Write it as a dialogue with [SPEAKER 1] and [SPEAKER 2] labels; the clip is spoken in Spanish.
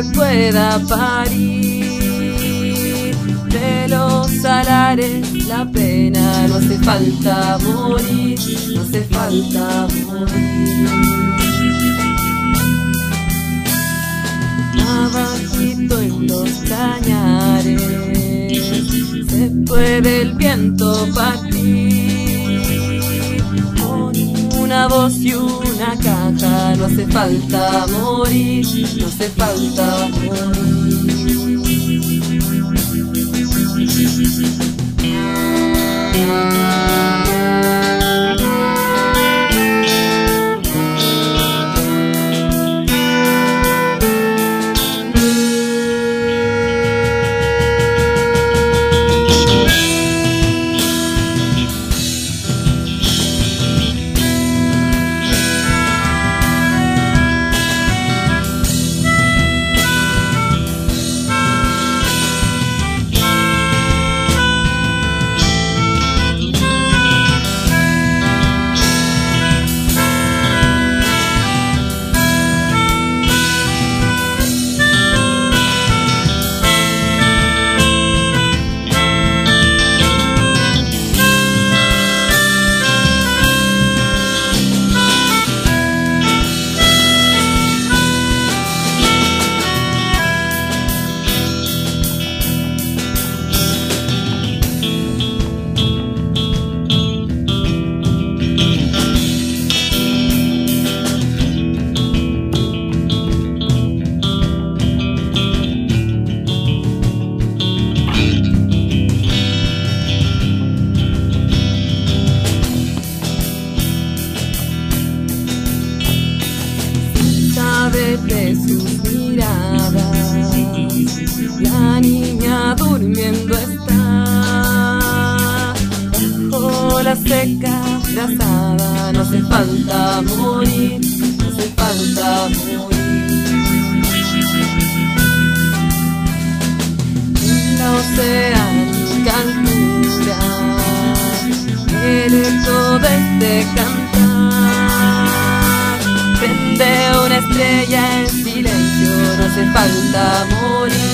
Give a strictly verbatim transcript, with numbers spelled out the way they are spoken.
[SPEAKER 1] que pueda parir. De los salares la pena, no hace falta morir, no hace falta morir. Abajito en los cañares se puede el viento partir. Con una voz y una caja no hace falta morir, no hace falta morir. De sus miradas, la niña durmiendo está bajo la seca brazada. No hace falta morir, no hace falta morir. En la oceánica altura, el eco de este cantar prende una estrella en silencio. No hace falta morir,